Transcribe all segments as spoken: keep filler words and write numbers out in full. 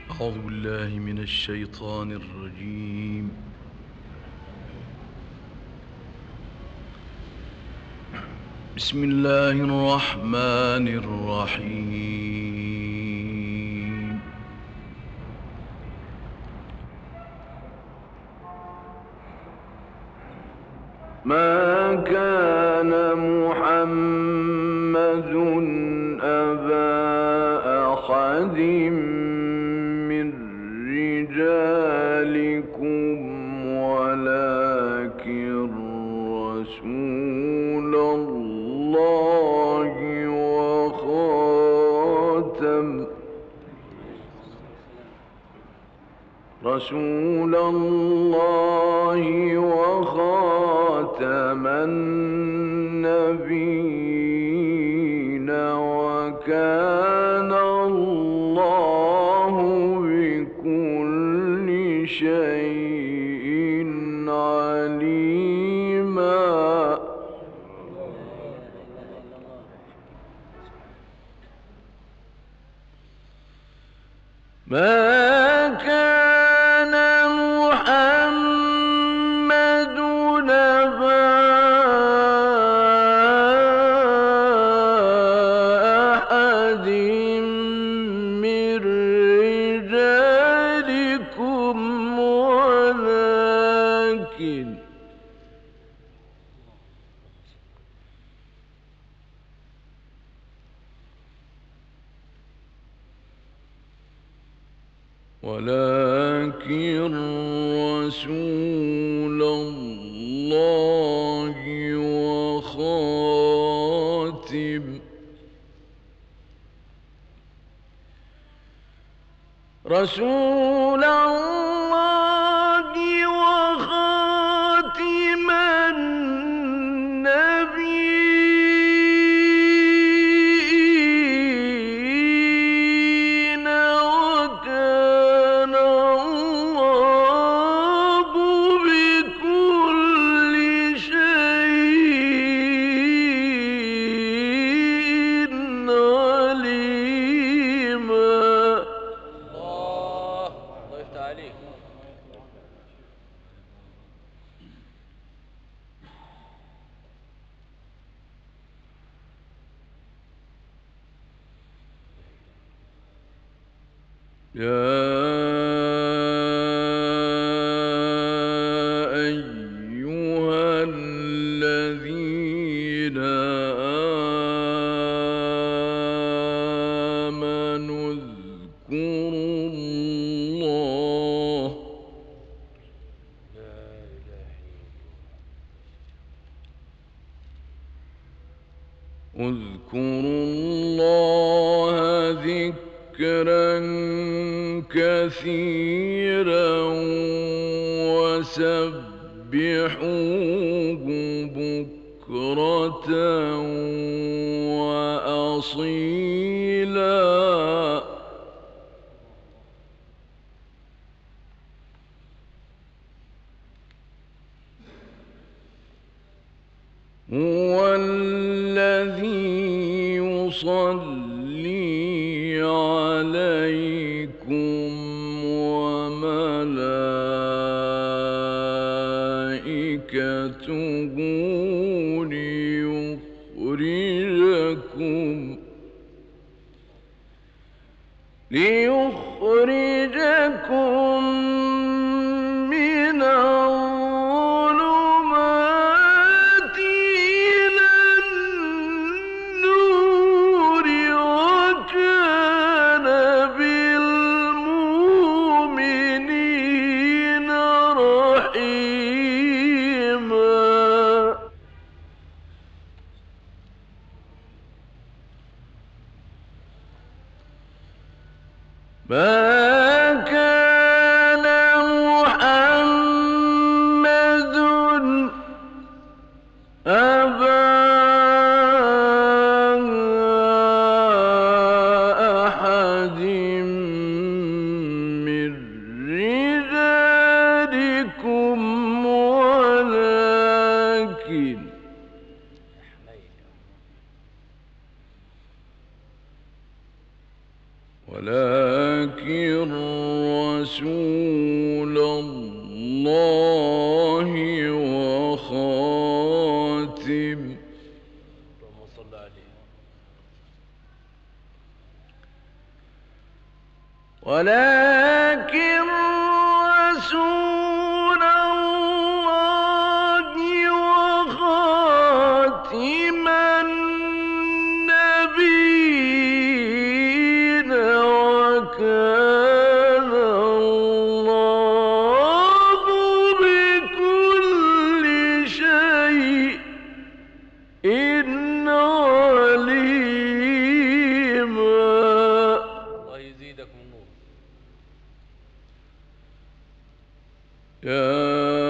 أعوذ بالله من الشيطان الرجيم. بسم الله الرحمن الرحيم. ما كان محمد أبا أحد من رجالكم ولكن رسول الله وخاتم رسول الله وخاتم النبيين وكان الله بكل شيء عليما. ما كان محمد أبا أحد من رجالكم ولكن ولكن رسول الله وخاتم رسول الله وخاتم النبيين وكان الله بكل شيء عليما. الله الله يفتح عليك. يا أيها الذين آمنوا اذكروا الله اذكروا الله ذكرا كثيرا وسبحوه بكرة وأصيلا. هو الذي يصلي عليكم وملائكته ليخرجكم ليخرجكم من الظلمات إلى النور وكان بالمؤمنين رحيما. ما كان محمد أبا أحد من رجالكم ولكن ولكن رسول الله وخاتم اللهم صل عليه. ولكن رسول الله وخاتم النبيين وكان الله بكل شيء عليما. الله يزيدكم نور. يا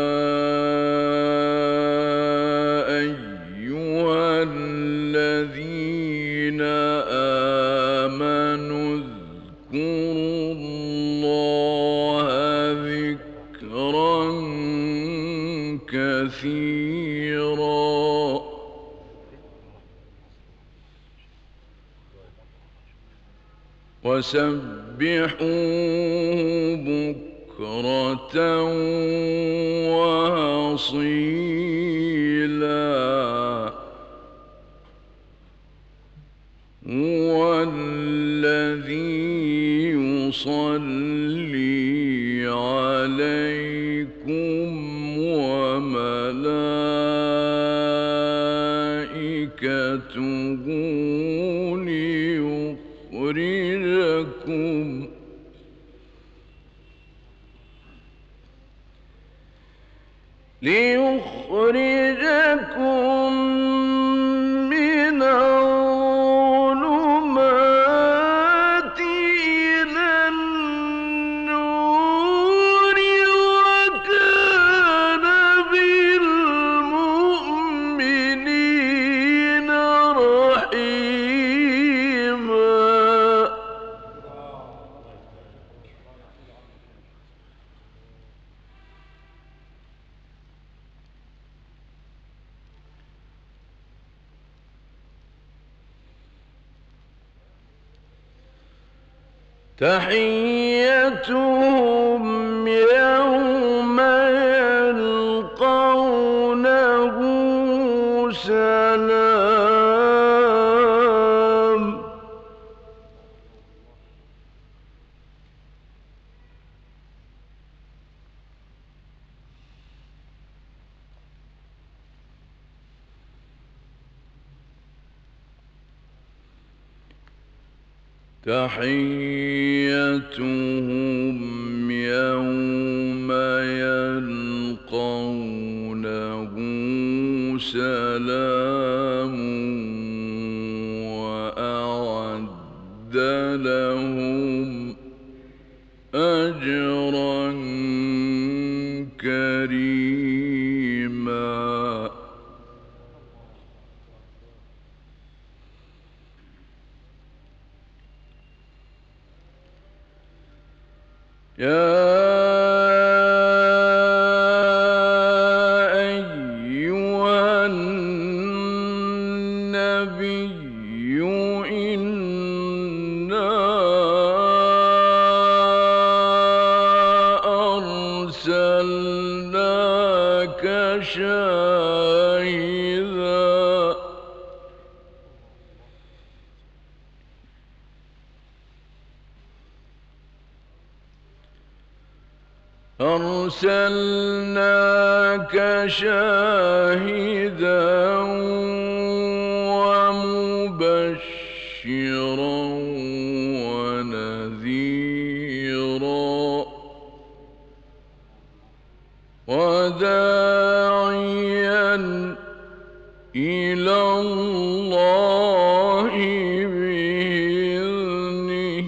أيها الذين آمنوا اذكروا الله ذكرا كثيرا وسبحوه بكرة وأصيلا. هو الذي يصلي عليكم وملائكته ليخرجكم ليخرجكم من الظلمات إلى النور وكان بالمؤمنين رحيما. تحيتهم يوم يلقونه سلام. تحيتهم يوم يلقونه سلام وأعد لهم أجرا كريما. يا أيها النبي إنا أرسلناك شاهدا أرسلناك شاهدا ومبشرا ونذيرا وداعيا إلى الله بإذنه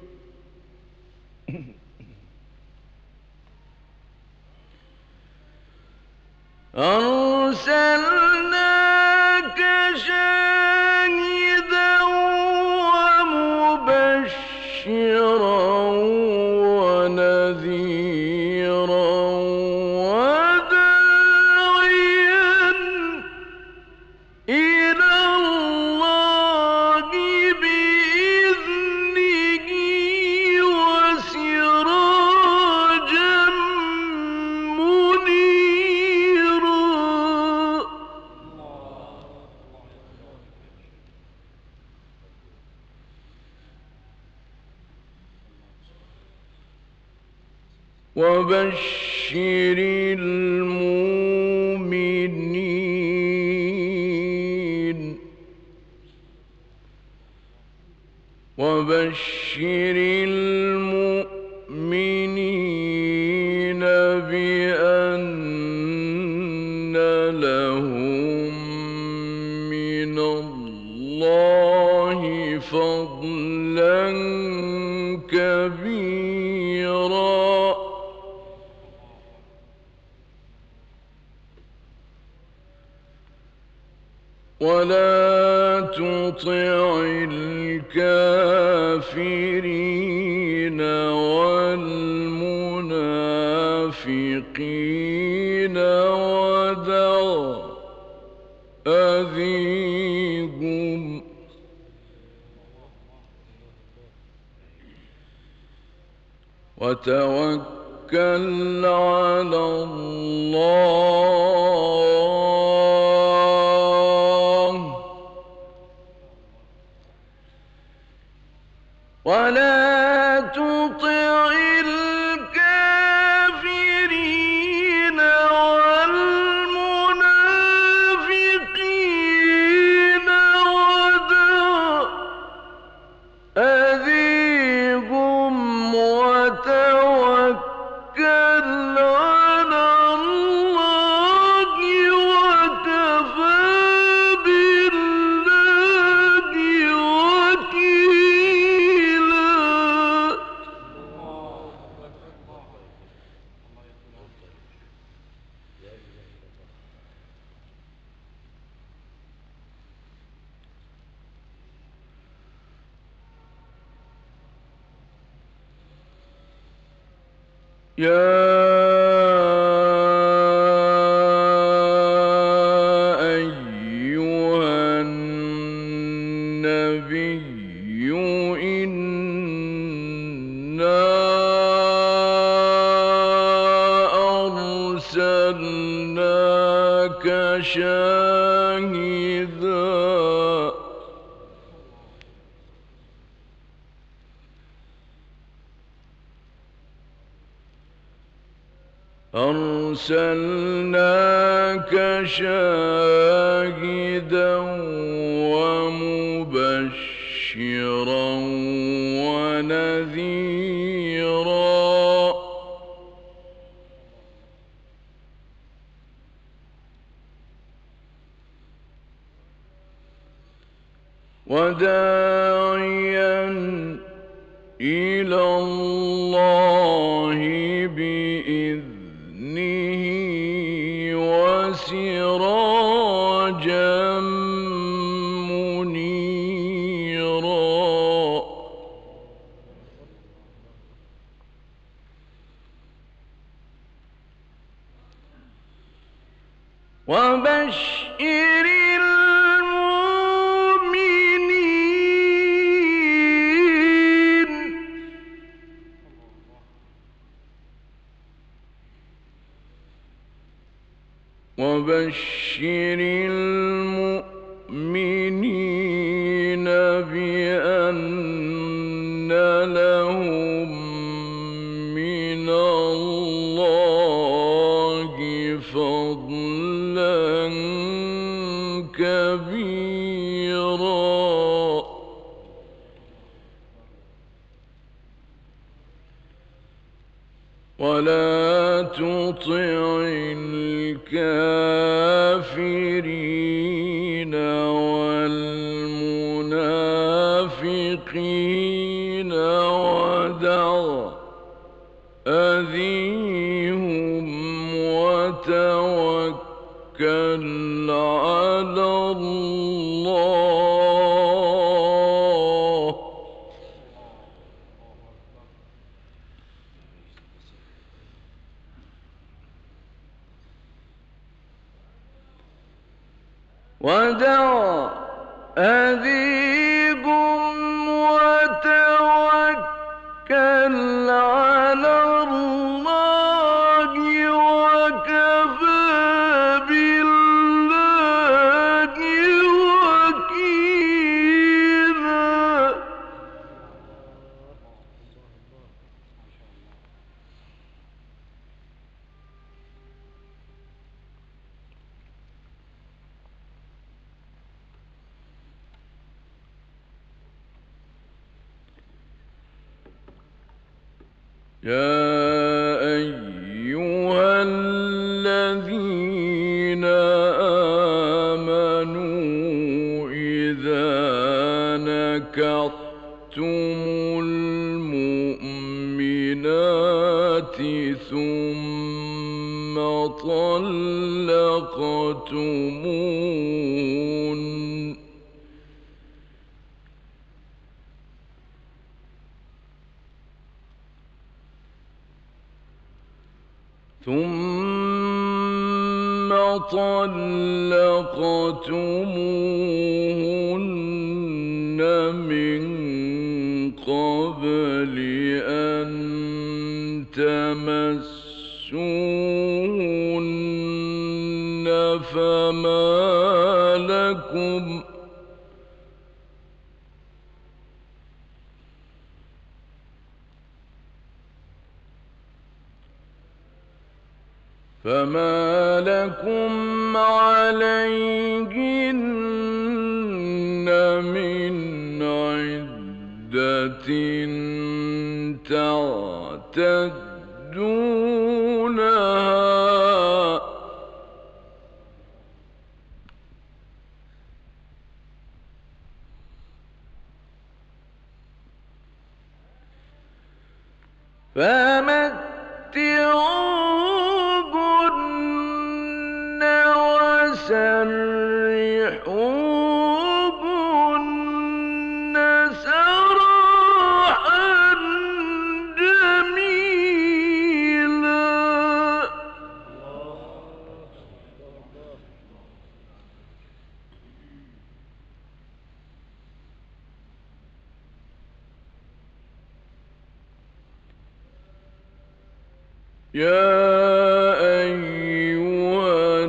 أرسلناك شاهدا ومبشرا ونذيرا وداعيا إلى الله بإذنه وبشر المؤمنين وبشر المؤمنين بأن لهم من الله فضلا كبيرا ولا تطع الكافرين والمنافقين ودع أذيهم وتوكل على الله ولا تطع الكافرين والمنافقين ودع أذيهم وتوكل على الله وكفى بالله وكيلا. يا أيها النبي إنا أرسلناك شاهدا أرسلناك شاهدا ومبشرا ونذيرا وداعيا إلى الله بإذنه وسراجا منيرا وبشر المؤمنين وبشر المؤمنين بأن لهم من الله فضلا كبيرا ولا تطع الكافرين والمنافقين ودع أذيهم وتوكل على الله ودع أذيهم وتوكل على الله وكفى بالله وكيلا. يا أيها الذين آمنوا إذا نكحتم المؤمنات ثم طلقتموهن ثم طلقتموهن من قبل أن تمسوهن فما لكم فما لكم عليهن من عدة تعتدونها فمتعوهن وسرحوهن سراحا جميلا. يا أيها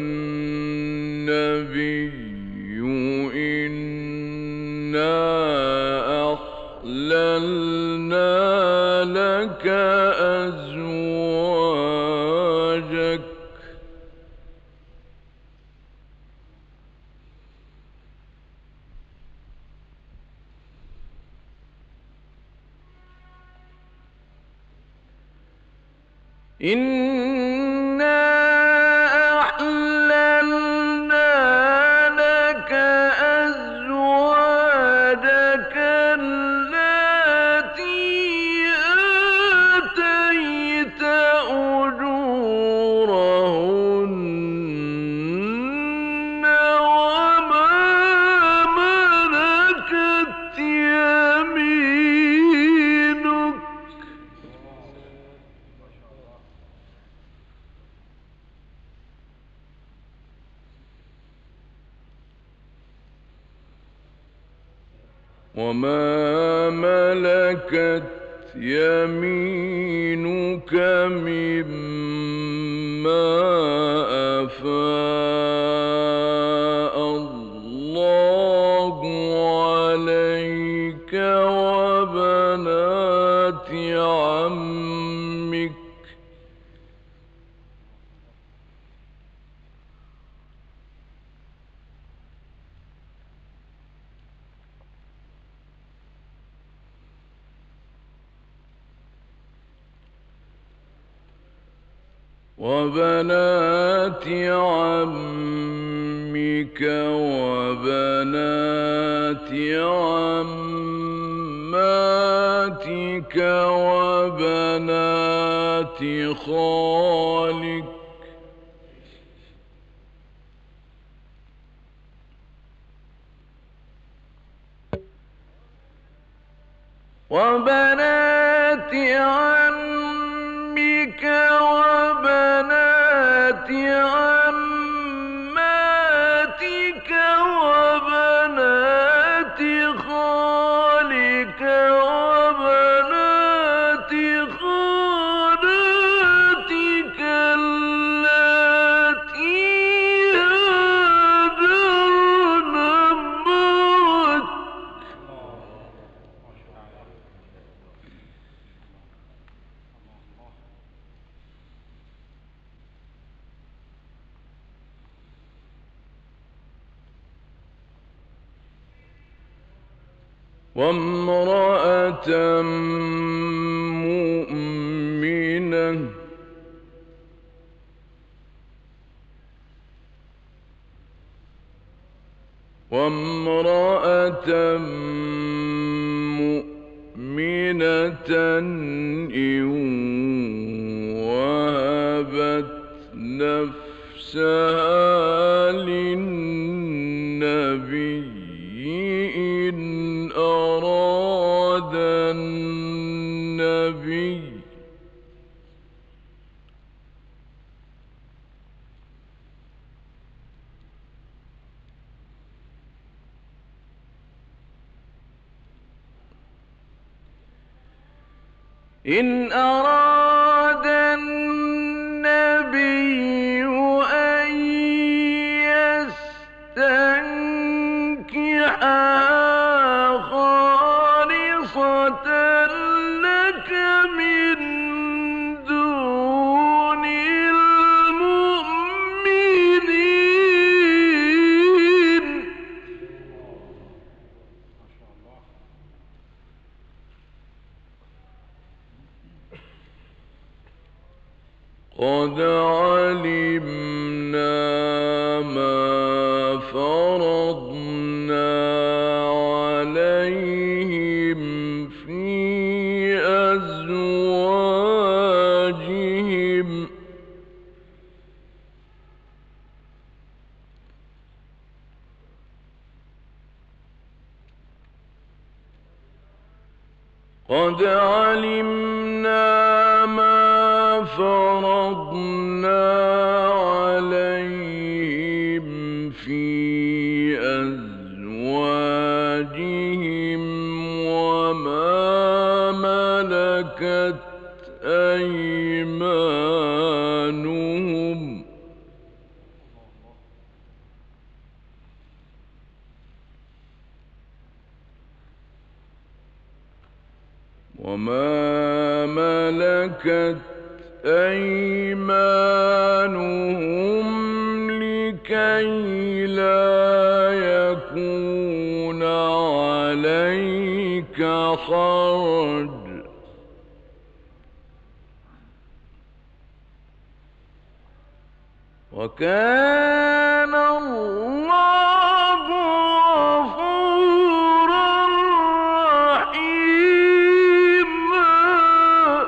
النبي إنا أحللنا لك أزواجك إنا أحللنا لك أزواجك التي آتيت أجورهن وما ملكت يمينك وما ملكت يمينك مما أفاء الله عليك وبنات عمك وبنات عمك وبنات عماتك وبنات خالك وبنات عمك وبنات عماتك وبنات خالك وبنات خالاتك اللاتي هاجرن معك وامرأة مؤمنة وامرأة مؤمنة إن وهبت نفسها للنبي إن أراد النبي إن أراد النبي أن يستنكحها خالصة لك من دون المؤمنين قد علمنا ما فرضنا عليهم في أزواجهم قد علمنا ما فرضنا عليهم في أزواجهم وما ملكت أيمانهم وما ملكت أيمانهم لكي لا يكون عليك حرج وكان الله غفورا رحيما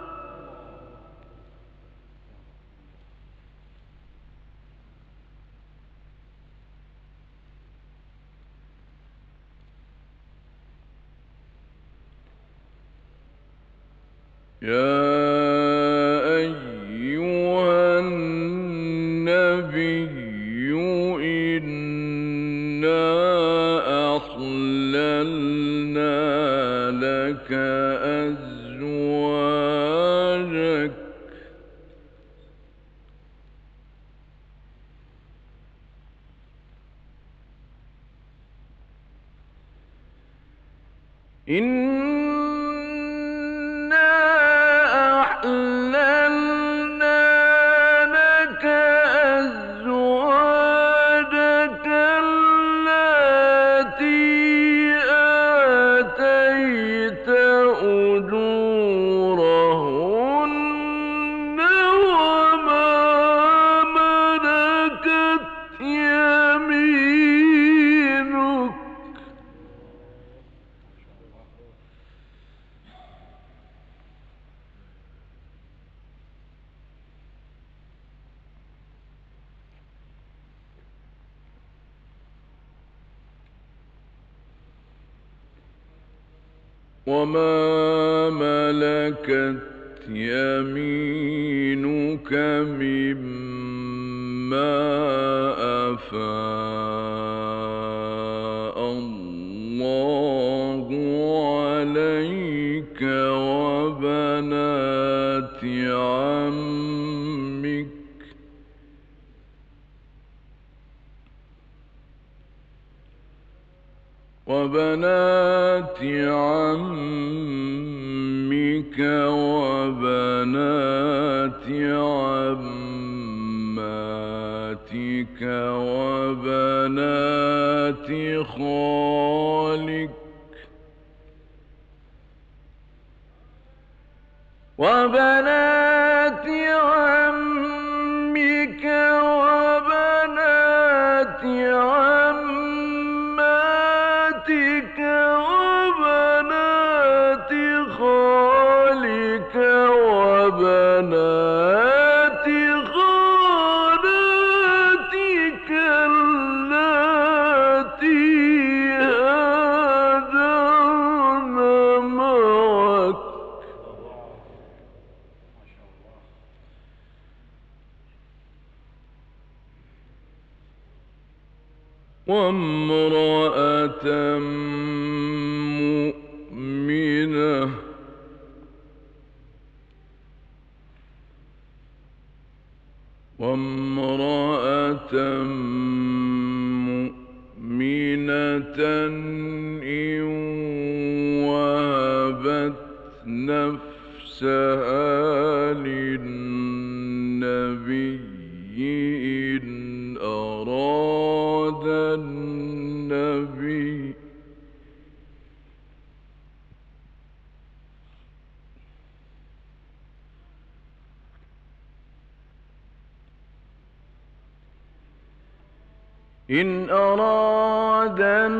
يا أيها النبي إنا أحللنا لك أزواجك إنا أحللنا لك أزواجك التي آتيت أجورهن وما ملكت يمينك وما ملكت يمينك مما أفاء الله عليك وبنات عمك وبنات عمك وبنات عماتك وبنات خالك وبنات عمك وبنات عماتك وبنات خالاتك اللاتي هاجرن معك وامرأة مؤمنة وامرأة مؤمنة إن وهبت نفسها للنبي إن أراد النبي إن أراد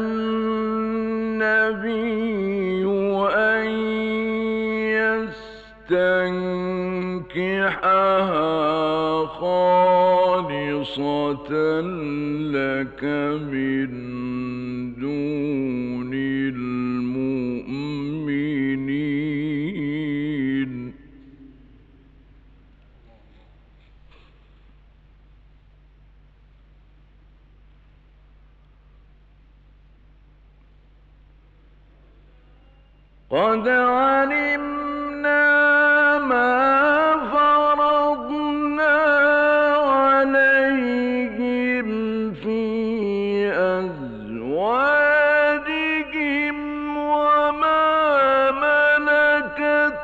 النبي أن يستنكحها خالصة لك من دون المؤمنين قد علمنا ما فرضنا عليهم في أزواجهم وما ملكت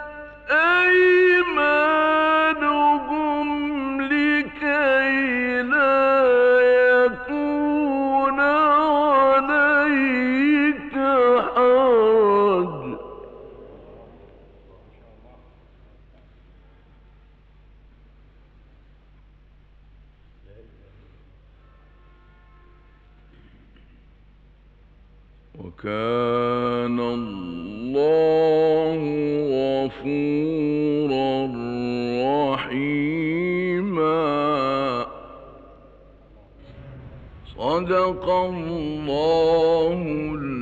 أيمانهم لكي لا يكون عليك حرج وكان الله غفورا رحيما صدق الله